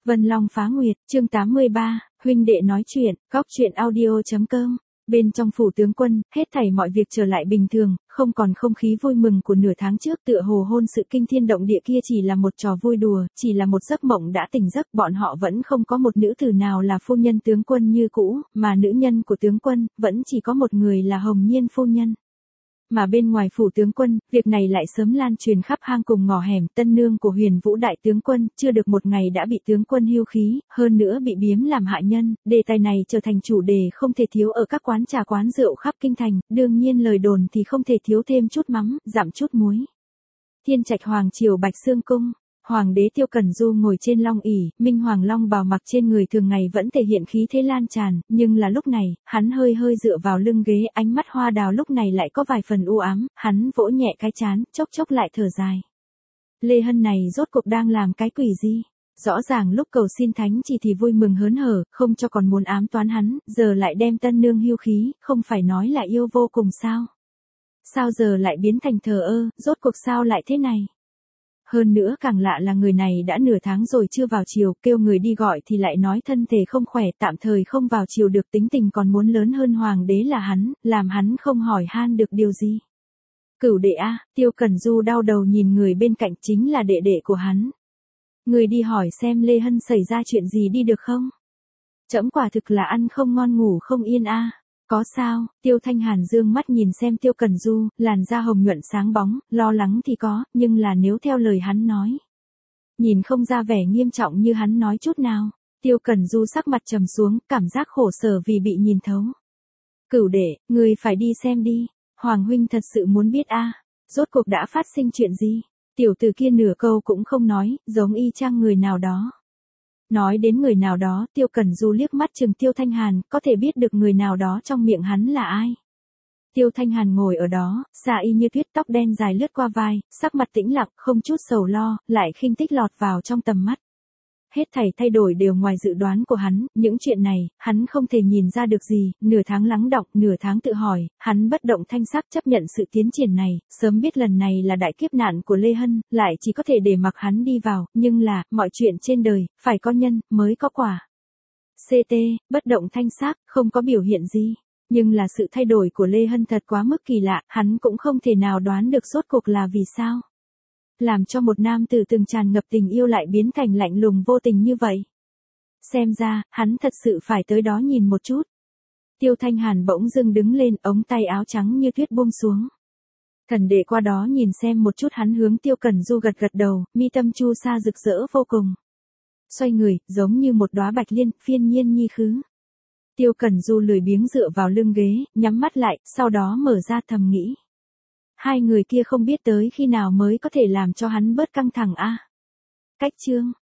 Vân Long Phá Nguyệt, chương 83, huynh đệ nói chuyện, góc chuyện audio.com. Bên trong phủ tướng quân, hết thảy mọi việc trở lại bình thường, không còn không khí vui mừng của nửa tháng trước, tựa hồ hôn sự kinh thiên động địa kia chỉ là một trò vui đùa, chỉ là một giấc mộng đã tỉnh giấc, bọn họ vẫn không có một nữ tử nào là phu nhân tướng quân như cũ, mà nữ nhân của tướng quân, vẫn chỉ có một người là Hồng Nhiên phu nhân. Mà bên ngoài phủ tướng quân, việc này lại sớm lan truyền khắp hang cùng ngõ hẻm, tân nương của Huyền Vũ đại tướng quân, chưa được một ngày đã bị tướng quân hưu khí, hơn nữa bị biếm làm hạ nhân, đề tài này trở thành chủ đề không thể thiếu ở các quán trà quán rượu khắp kinh thành, đương nhiên lời đồn thì không thể thiếu thêm chút mắm, giảm chút muối. Thiên Trạch hoàng triều Bạch Xương cung. Hoàng đế Tiêu Cẩn Du ngồi trên long ỷ, minh hoàng long bào mặc trên người thường ngày vẫn thể hiện khí thế lan tràn, nhưng là lúc này, hắn hơi hơi dựa vào lưng ghế, ánh mắt hoa đào lúc này lại có vài phần u ám, hắn vỗ nhẹ cái trán, chốc chốc lại thở dài. Lê Hân này rốt cuộc đang làm cái quỷ gì? Rõ ràng lúc cầu xin thánh chỉ thì vui mừng hớn hở, không cho còn muốn ám toán hắn, giờ lại đem tân nương hưu khí, không phải nói là yêu vô cùng sao? Sao giờ lại biến thành thờ ơ, rốt cuộc sao lại thế này? Hơn nữa càng lạ là người này đã nửa tháng rồi chưa vào triều, kêu người đi gọi thì lại nói thân thể không khỏe, tạm thời không vào triều được, tính tình còn muốn lớn hơn hoàng đế là hắn, làm hắn không hỏi han được điều gì. Cửu đệ a, Tiêu Cẩn Du đau đầu nhìn người bên cạnh, chính là đệ đệ của hắn. Người đi hỏi xem Lê Hân xảy ra chuyện gì đi được không? Trẫm quả thực là ăn không ngon ngủ không yên a. Có sao? Tiêu Thanh Hàn dương mắt nhìn xem Tiêu Cẩn Du, làn da hồng nhuận sáng bóng, lo lắng thì có, nhưng là nếu theo lời hắn nói, nhìn không ra vẻ nghiêm trọng như hắn nói chút nào. Tiêu Cẩn Du sắc mặt trầm xuống, cảm giác khổ sở vì bị nhìn thấu. Cửu đệ, người phải đi xem đi, Hoàng huynh thật sự muốn biết a, rốt cuộc đã phát sinh chuyện gì? Tiểu tử kia nửa câu cũng không nói, giống y chang người nào đó. Nói đến người nào đó, Tiêu Cẩn Du liếc mắt chừng Tiêu Thanh Hàn, có thể biết được người nào đó trong miệng hắn là ai. Tiêu Thanh Hàn ngồi ở đó, da y như tuyết, tóc đen dài lướt qua vai, sắc mặt tĩnh lặng, không chút sầu lo, lại khinh tích lọt vào trong tầm mắt. Hết thảy thay đổi đều ngoài dự đoán của hắn, những chuyện này, hắn không thể nhìn ra được gì, nửa tháng lắng đọng, nửa tháng tự hỏi, hắn bất động thanh sắc chấp nhận sự tiến triển này, sớm biết lần này là đại kiếp nạn của Lê Hân, lại chỉ có thể để mặc hắn đi vào, nhưng là, mọi chuyện trên đời, phải có nhân, mới có quả. CT, bất động thanh sắc, không có biểu hiện gì. Nhưng là sự thay đổi của Lê Hân thật quá mức kỳ lạ, hắn cũng không thể nào đoán được rốt cuộc là vì sao. Làm cho một nam tử từng tràn ngập tình yêu lại biến thành lạnh lùng vô tình như vậy. Xem ra, hắn thật sự phải tới đó nhìn một chút. Tiêu Thanh Hàn bỗng dưng đứng lên, ống tay áo trắng như tuyết buông xuống. Thần đệ qua đó nhìn xem một chút, hắn hướng Tiêu Cẩn Du gật gật đầu, mi tâm chu sa rực rỡ vô cùng. Xoay người, giống như một đóa bạch liên, phiên nhiên nhi khứ. Tiêu Cẩn Du lười biếng dựa vào lưng ghế, nhắm mắt lại, sau đó mở ra thầm nghĩ. Hai người kia không biết tới khi nào mới có thể làm cho hắn bớt căng thẳng a. Cách chương